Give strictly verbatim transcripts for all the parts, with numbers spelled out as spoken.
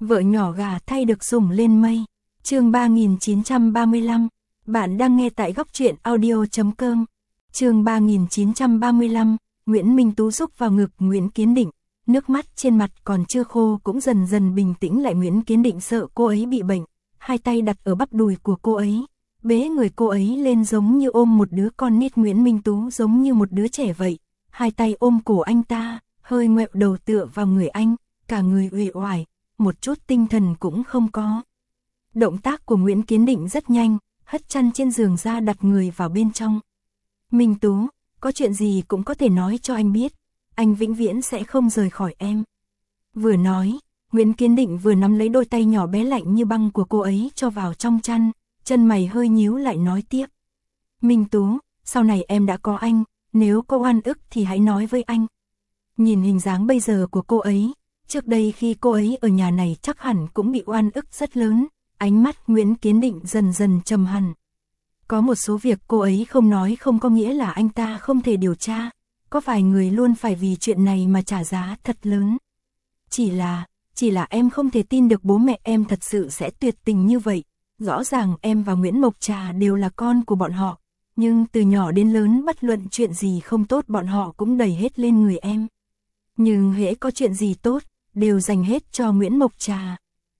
Vợ nhỏ gà thay được sủng lên mây. Chương ba nghìn chín trăm ba mươi lăm. Bạn đang nghe tại góc truyện audio chấm com. Chương ba nghìn chín trăm ba mươi lăm. Nguyễn Minh Tú rúc vào ngực Nguyễn Kiến Định, nước mắt trên mặt còn chưa khô cũng dần dần bình tĩnh lại. Nguyễn Kiến Định sợ cô ấy bị bệnh, hai tay đặt ở bắp đùi của cô ấy, bế người cô ấy lên giống như ôm một đứa con nít. Nguyễn Minh Tú giống như một đứa trẻ vậy, hai tay ôm cổ anh ta, hơi ngoẹo đầu tựa vào người anh, cả người uể oải, một chút tinh thần cũng không có. Động tác của Nguyễn Kiến Định rất nhanh, hất chăn trên giường ra đặt người vào bên trong. Minh Tú, có chuyện gì cũng có thể nói cho anh biết, anh vĩnh viễn sẽ không rời khỏi em. Vừa nói, Nguyễn Kiến Định vừa nắm lấy đôi tay nhỏ bé lạnh như băng của cô ấy cho vào trong chăn, chân mày hơi nhíu lại nói tiếp. Minh Tú, sau này em đã có anh, nếu có oan ức thì hãy nói với anh. Nhìn hình dáng bây giờ của cô ấy, trước đây khi cô ấy ở nhà này chắc hẳn cũng bị oan ức rất lớn. Ánh mắt Nguyễn Kiến Định dần dần trầm hẳn. Có một số việc cô ấy không nói không có nghĩa là anh ta không thể điều tra. Có vài người luôn phải vì chuyện này mà trả giá thật lớn. Chỉ là, chỉ là em không thể tin được bố mẹ em thật sự sẽ tuyệt tình như vậy. Rõ ràng em và Nguyễn Mộc Trà đều là con của bọn họ. Nhưng từ nhỏ đến lớn bất luận chuyện gì không tốt bọn họ cũng đẩy hết lên người em. Nhưng hễ có chuyện gì tốt, đều dành hết cho Nguyễn Mộc Trà.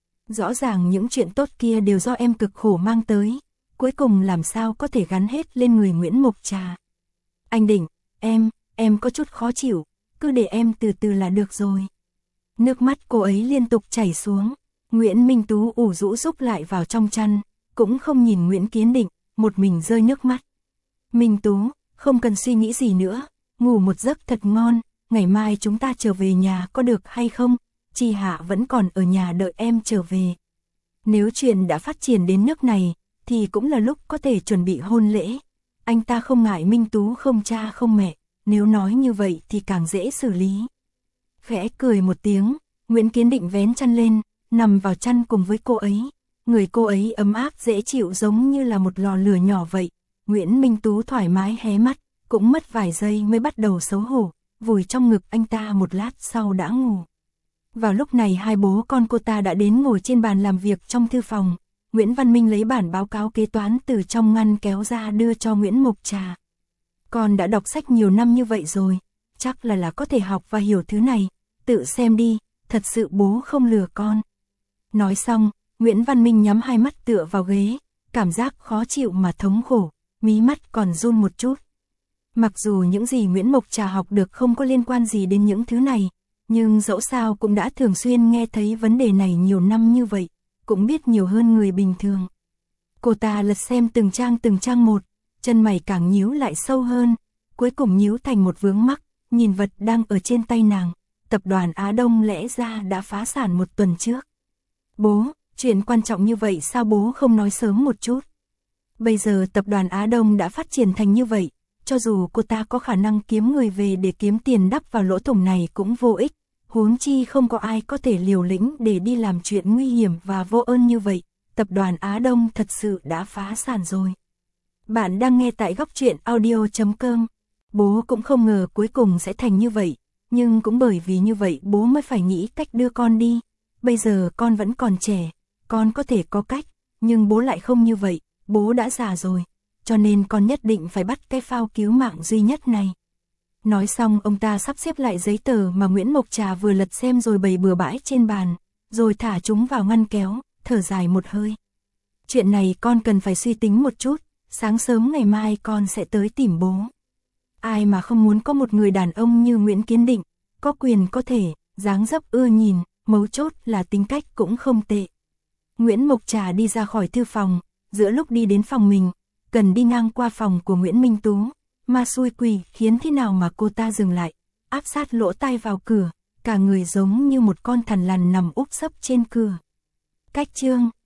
Rõ ràng những chuyện tốt kia đều do em cực khổ mang tới, cuối cùng làm sao có thể gắn hết lên người Nguyễn Mộc Trà. Anh Định, em, em có chút khó chịu, cứ để em từ từ là được rồi. Nước mắt cô ấy liên tục chảy xuống, Nguyễn Minh Tú ủ rũ rúc lại vào trong chăn, cũng không nhìn Nguyễn Kiến Định, một mình rơi nước mắt. Minh Tú, không cần suy nghĩ gì nữa, ngủ một giấc thật ngon, ngày mai chúng ta trở về nhà có được hay không? Chi Hạ vẫn còn ở nhà đợi em trở về. Nếu chuyện đã phát triển đến nước này, thì cũng là lúc có thể chuẩn bị hôn lễ. Anh ta không ngại Minh Tú không cha không mẹ, nếu nói như vậy thì càng dễ xử lý. Khẽ cười một tiếng, Nguyễn Kiến Định vén chăn lên, nằm vào chăn cùng với cô ấy. Người cô ấy ấm áp dễ chịu giống như là một lò lửa nhỏ vậy. Nguyễn Minh Tú thoải mái hé mắt, cũng mất vài giây mới bắt đầu xấu hổ, vùi trong ngực anh ta một lát sau đã ngủ. Vào lúc này hai bố con cô ta đã đến ngồi trên bàn làm việc trong thư phòng. Nguyễn Văn Minh lấy bản báo cáo kế toán từ trong ngăn kéo ra đưa cho Nguyễn Mộc Trà. Con đã đọc sách nhiều năm như vậy rồi, chắc là là có thể học và hiểu thứ này, tự xem đi, thật sự bố không lừa con. Nói xong, Nguyễn Văn Minh nhắm hai mắt tựa vào ghế, cảm giác khó chịu mà thống khổ, mí mắt còn run một chút. Mặc dù những gì Nguyễn Mộc Trà học được không có liên quan gì đến những thứ này, nhưng dẫu sao cũng đã thường xuyên nghe thấy vấn đề này nhiều năm như vậy, cũng biết nhiều hơn người bình thường. Cô ta lật xem từng trang từng trang một, chân mày càng nhíu lại sâu hơn, cuối cùng nhíu thành một vướng mắc, nhìn vật đang ở trên tay nàng. Tập đoàn Á Đông lẽ ra đã phá sản một tuần trước. Bố, chuyện quan trọng như vậy sao bố không nói sớm một chút? Bây giờ tập đoàn Á Đông đã phát triển thành như vậy, cho dù cô ta có khả năng kiếm người về để kiếm tiền đắp vào lỗ thủng này cũng vô ích. Huống chi không có ai có thể liều lĩnh để đi làm chuyện nguy hiểm và vô ơn như vậy. Tập đoàn Á Đông thật sự đã phá sản rồi. Bạn đang nghe tại góc truyện audio chấm com. Bố cũng không ngờ cuối cùng sẽ thành như vậy, nhưng cũng bởi vì như vậy bố mới phải nghĩ cách đưa con đi. Bây giờ con vẫn còn trẻ, con có thể có cách, nhưng bố lại không như vậy, bố đã già rồi, cho nên con nhất định phải bắt cái phao cứu mạng duy nhất này. Nói xong ông ta sắp xếp lại giấy tờ mà Nguyễn Mộc Trà vừa lật xem rồi bày bừa bãi trên bàn, rồi thả chúng vào ngăn kéo, thở dài một hơi. Chuyện này con cần phải suy tính một chút, sáng sớm ngày mai con sẽ tới tìm bố. Ai mà không muốn có một người đàn ông như Nguyễn Kiến Định, có quyền có thể, dáng dấp ưa nhìn, mấu chốt là tính cách cũng không tệ. Nguyễn Mộc Trà đi ra khỏi thư phòng, giữa lúc đi đến phòng mình, cần đi ngang qua phòng của Nguyễn Minh Tú. Ma xui quỷ khiến thế nào mà cô ta dừng lại, áp sát lỗ tai vào cửa, cả người giống như một con thằn lằn nằm úp sấp trên cửa. Cách chương